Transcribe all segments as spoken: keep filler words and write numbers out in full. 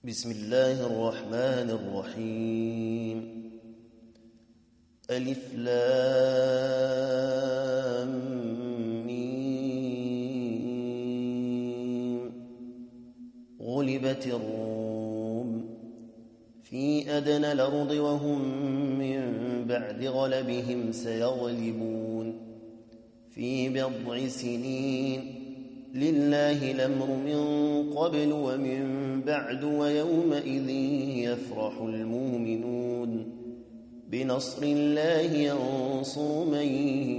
بسم الله الرحمن الرحيم. ألف لام ميم. غلبت الروم في أدنى الأرض وهم من بعد غلبهم سيغلبون في بضع سنين. لله الأمر من قبل ومن بعد ويومئذ يفرح المؤمنون بنصر الله ينصر من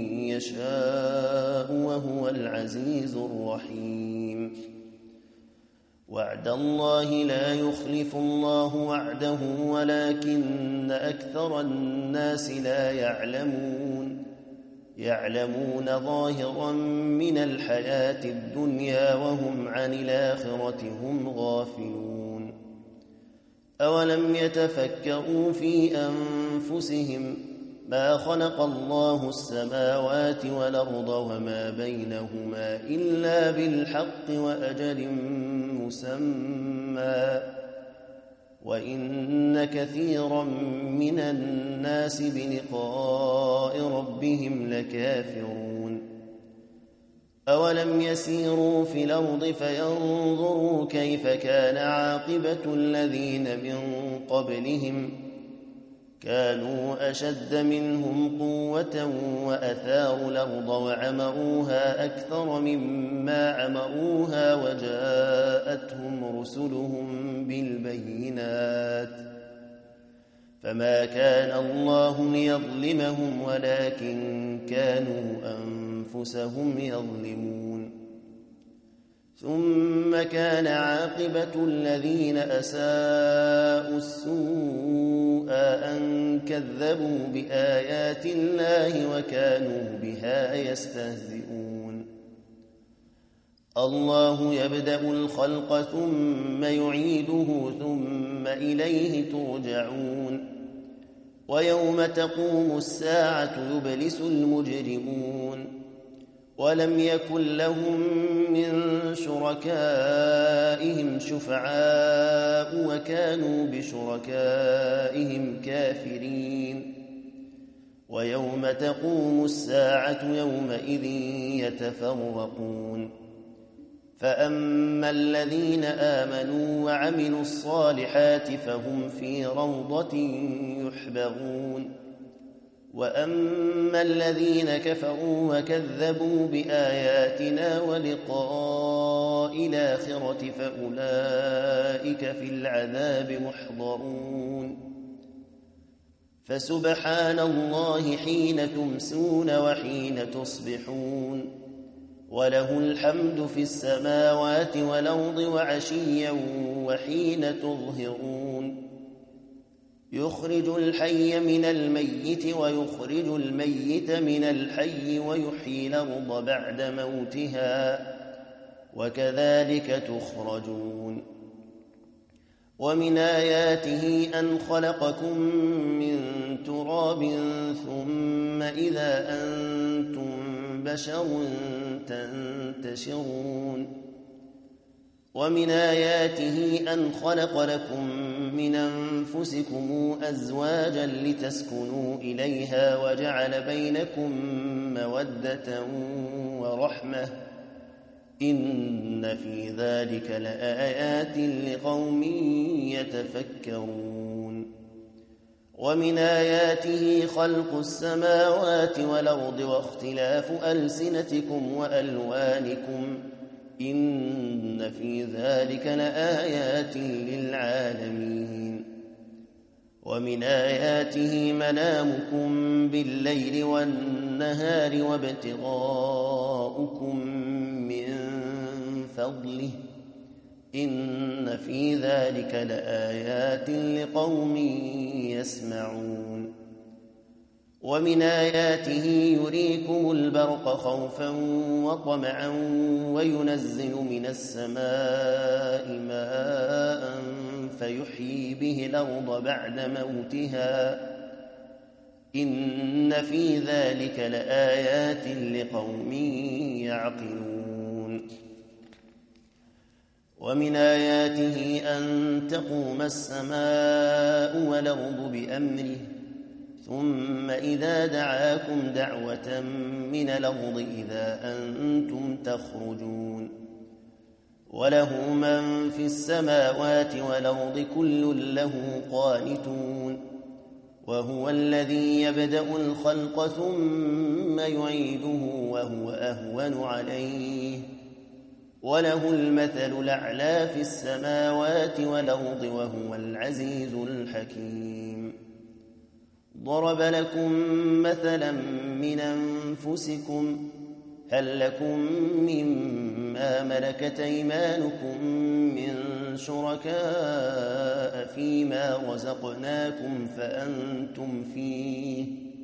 يشاء وهو العزيز الرحيم. وعد الله لا يخلف الله وعده ولكن أكثر الناس لا يعلمون يعلمون ظاهرا من الحياة الدنيا وهم عن الآخرة هم غافلون. أولم يتفكروا في أنفسهم ما خلق الله السماوات والأرض وما بينهما إلا بالحق وأجل مسمى وإن كثيرا من الناس بلقاء ربهم لكافرون. أولم يسيروا في الأرض فينظروا كيف كان عاقبة الذين من قبلهم كانوا أشد منهم قوة وأثاروا الأرض وعمروها أكثر مما عمروها وجاءتهم رسلهم بالبينات فما كان الله ليظلمهم ولكن كانوا أنفسهم يظلمون. ثم كان عاقبة الذين أساءوا السوء أن كذبوا بآيات الله وكانوا بها يستهزئون. الله يبدأ الخلق ثم يعيده ثم إليه ترجعون. ويوم تقوم الساعة يبلس المجرمون ولم يكن لهم من شركائهم شفعاء وكانوا بشركائهم كافرين. ويوم تقوم الساعة يومئذ يتفرقون. فأما الذين آمنوا وعملوا الصالحات فهم في روضة يحبرون. وأما الذين كفروا وكذبوا بآياتنا ولقاء الآخرة فأولئك في العذاب محضرون. فسبحان الله حين تمسون وحين تصبحون وله الحمد في السماوات والأرض وعشيا وحين تظهرون. يخرج الحي من الميت ويخرج الميت من الحي ويحيي الأرض بعد موتها وكذلك تخرجون. ومن آياته أن خلقكم من تراب ثم إذا أنتم بشر تنتشرون. ومن آياته أن خلق لكم من أنفسكم أزواجا لتسكنوا إليها وجعل بينكم مودة ورحمة إن في ذلك لآيات لقوم يتفكرون. ومن آياته خلق السماوات والأرض واختلاف ألسنتكم وألوانكم إن في ذلك لآيات للعالمين. ومن آياته منامكم بالليل والنهار وابتغاؤكم من فضله إن في ذلك لآيات لقوم يسمعون. ومن آياته يريكم البرق خوفا وطمعا وينزل من السماء ماء فيحيي به الأرض بعد موتها إن في ذلك لآيات لقوم يعقلون. ومن آياته أن تقوم السماء والأرض بأمره ثم إذا دعاكم دعوة من الأرض إذا أنتم تخرجون وله من في السماوات والأرض كل له قانتون وهو الذي يبدأ الخلق ثم يعيده وهو أهون عليه وله المثل الأعلى في السماوات والأرض وهو العزيز الحكيم ضرب لكم مثلا من أنفسكم هل لكم مما ملكت أيمانكم من شركاء فيما رزقناكم فأنتم فيه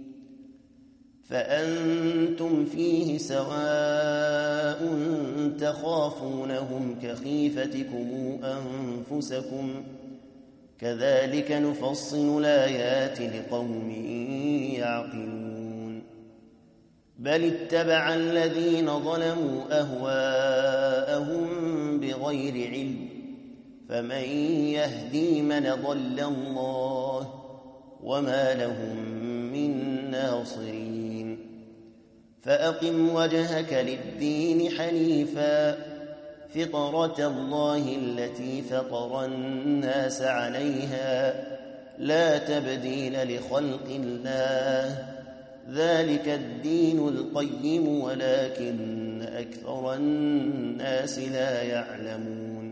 فأنتم فيه سواء تخافونهم كخيفتكم أنفسكم كذلك نفصل الآيات لقوم يعقلون بل اتبع الذين ظلموا أهواءهم بغير علم فمن يهدي من ضل الله وما لهم من ناصرين فأقم وجهك للدين حنيفا فطرة الله التي فطر الناس عليها لا تبديل لخلق الله ذلك الدين القيم ولكن أكثر الناس لا يعلمون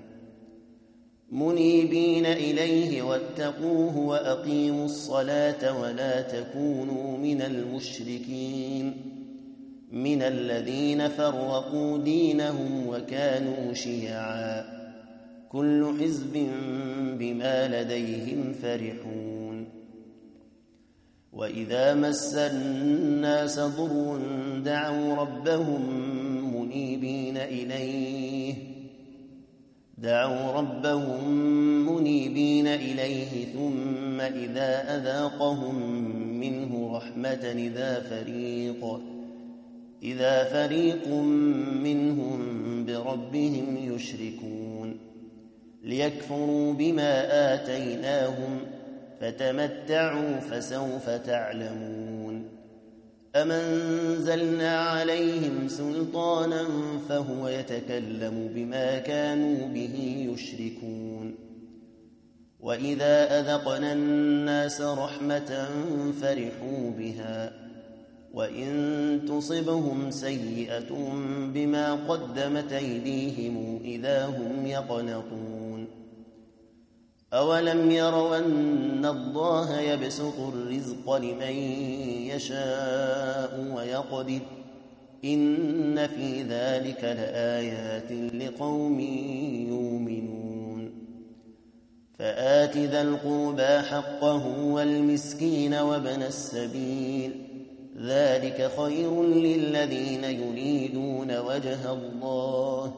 منيبين إليه واتقوه وأقيموا الصلاة ولا تكونوا من المشركين من الذين فرقوا دينهم وكانوا شيعا كل حزب بما لديهم فرحون وإذا مس الناس ضر دعوا ربهم منيبين إليه دعوا ربهم منيبين إليه ثم إذا أذاقهم منه رحمة إذا فريق إذا فريق منهم بربهم يشركون ليكفروا بما آتيناهم فتمتعوا فسوف تعلمون أمنزلنا عليهم سلطانا فهو يتكلم بما كانوا به يشركون وإذا أذقنا الناس رحمة فرحوا بها وإن تصبهم سيئة بما قدمت أيديهم إذا هم يقنطون أولم يروا أن الله يبسط الرزق لمن يشاء ويقدر إن في ذلك لآيات لقوم يؤمنون فآت ذا القربى حقه والمسكين وابن السبيل ذلك خير للذين يريدون وجه الله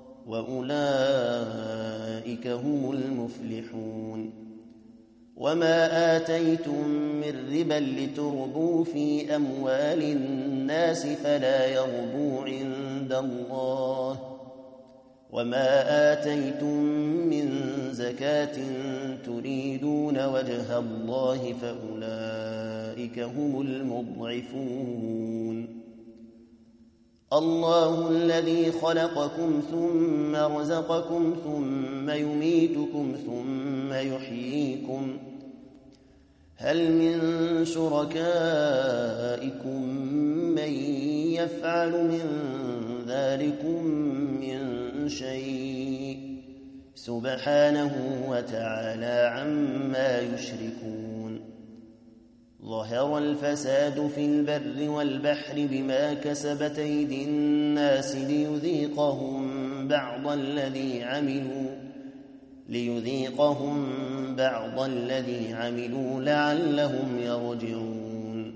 وأولئك هم المفلحون وما آتيتم من ربا لتربوا في أموال الناس فلا يربو عند الله وما آتيتم من زكاة تريدون وجه الله فأولئك هم المضعفون الله الذي خلقكم ثم رزقكم ثم يميتكم ثم يحييكم هل من شركائكم من يفعل من ذلكم من شيء سبحانه وتعالى عما يشركون ظهر الفساد في البر والبحر بما كسبت أيدي الناس ليذيقهم بعض الذي عملوا ليذيقهم بعض الذي عملوا لعلهم يرجعون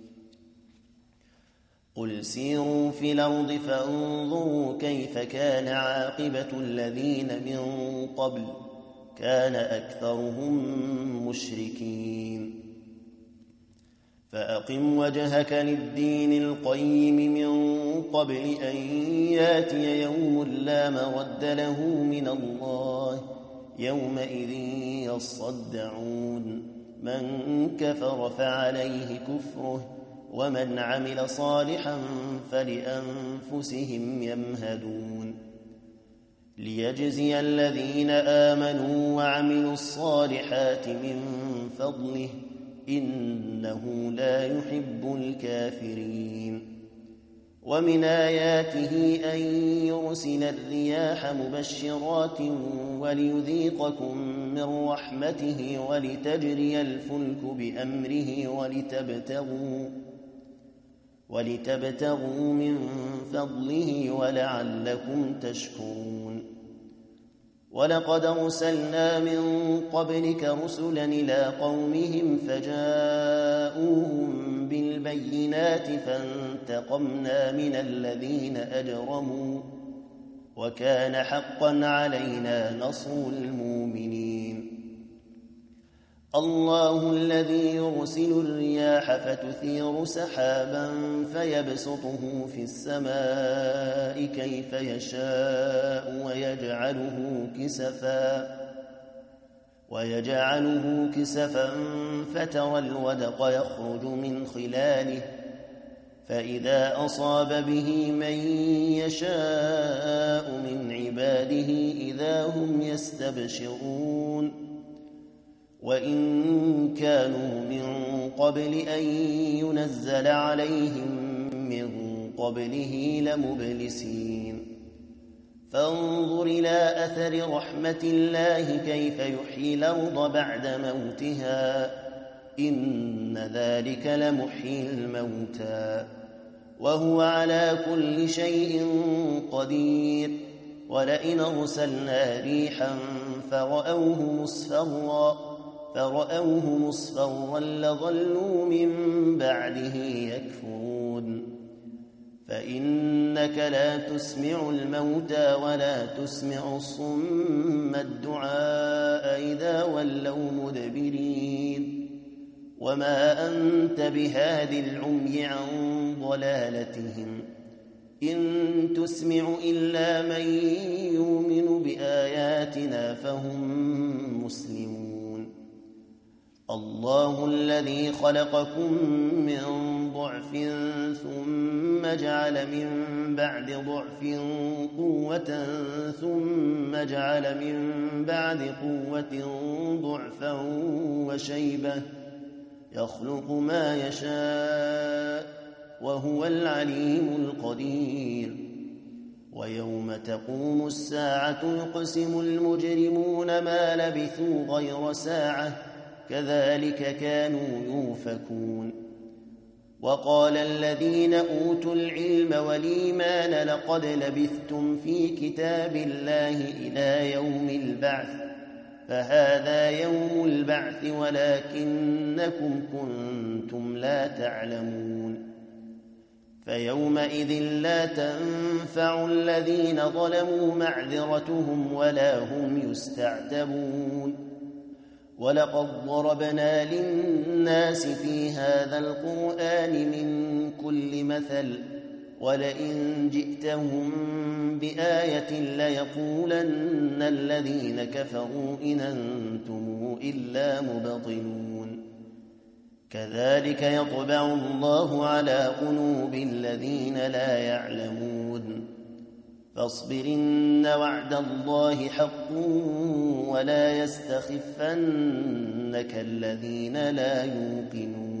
قل سيروا في الأرض فانظروا كيف كان عاقبة الذين من قبل كان أكثرهم مشركين فأقم وجهك للدين القيم من قبل أن ياتي يوم لا مرد له من الله يومئذ يصدعون من كفر فعليه كفره ومن عمل صالحا فلأنفسهم يمهدون ليجزي الذين آمنوا وعملوا الصالحات من فضله إنه لا يحب الكافرين ومن آياته أن يرسل الرياح مبشرات وليذيقكم من رحمته ولتجري الفلك بأمره ولتبتغوا, ولتبتغوا من فضله ولعلكم تشكرون ولقد أرسلنا من قبلك رسلا إلى قومهم فجاءوهم بالبينات فانتقمنا من الذين أجرموا وكان حقا علينا نصر المؤمنين الله الذي يرسل الرياح فتثير سحابا فيبسطه في السماء كيف يشاء ويجعله كسفا ويجعله كسفا فترى الودق يخرج من خلاله فإذا أصاب به من يشاء من عباده إذا هم يستبشرون وإن كانوا من قبل أن ينزل عليهم من قبله لمبلسين فانظر إلى أثر رحمة الله كيف يحيي الأرض بعد موتها إن ذلك لمحيي الموتى وهو على كل شيء قدير ولئن أرسلنا ريحا فرأوه مصفرا فرأوه مصفرا لظلوا من بعده يكفرون فإنك لا تسمع الموتى ولا تسمع الصم الدعاء إذا ولوا مدبرين وما أنت بهاد العمي عن ضلالتهم إن تسمع إلا من يؤمن بآياتنا فهم مسلمون الله الذي خلقكم من ضعف ثم جعل من بعد ضعف قوة ثم جعل من بعد قوة ضعفا وشيبة يخلق ما يشاء وهو العليم القدير ويوم تقوم الساعة يقسم المجرمون ما لبثوا غير ساعة كذلك كانوا يؤفكون وقال الذين أوتوا العلم والإيمان لقد لبثتم في كتاب الله إلى يوم البعث فهذا يوم البعث ولكنكم كنتم لا تعلمون فيومئذ لا تنفع الذين ظلموا معذرتهم ولا هم يستعتبون ولقد ضربنا للناس في هذا القرآن من كل مثل ولئن جئتهم بآية ليقولن الذين كفروا إن أنتم إلا مبطلون كذلك يطبع الله على قلوب الذين لا يعلمون فاصبر إن وعد الله حق ولا يستخفنك الذين لا يوقنون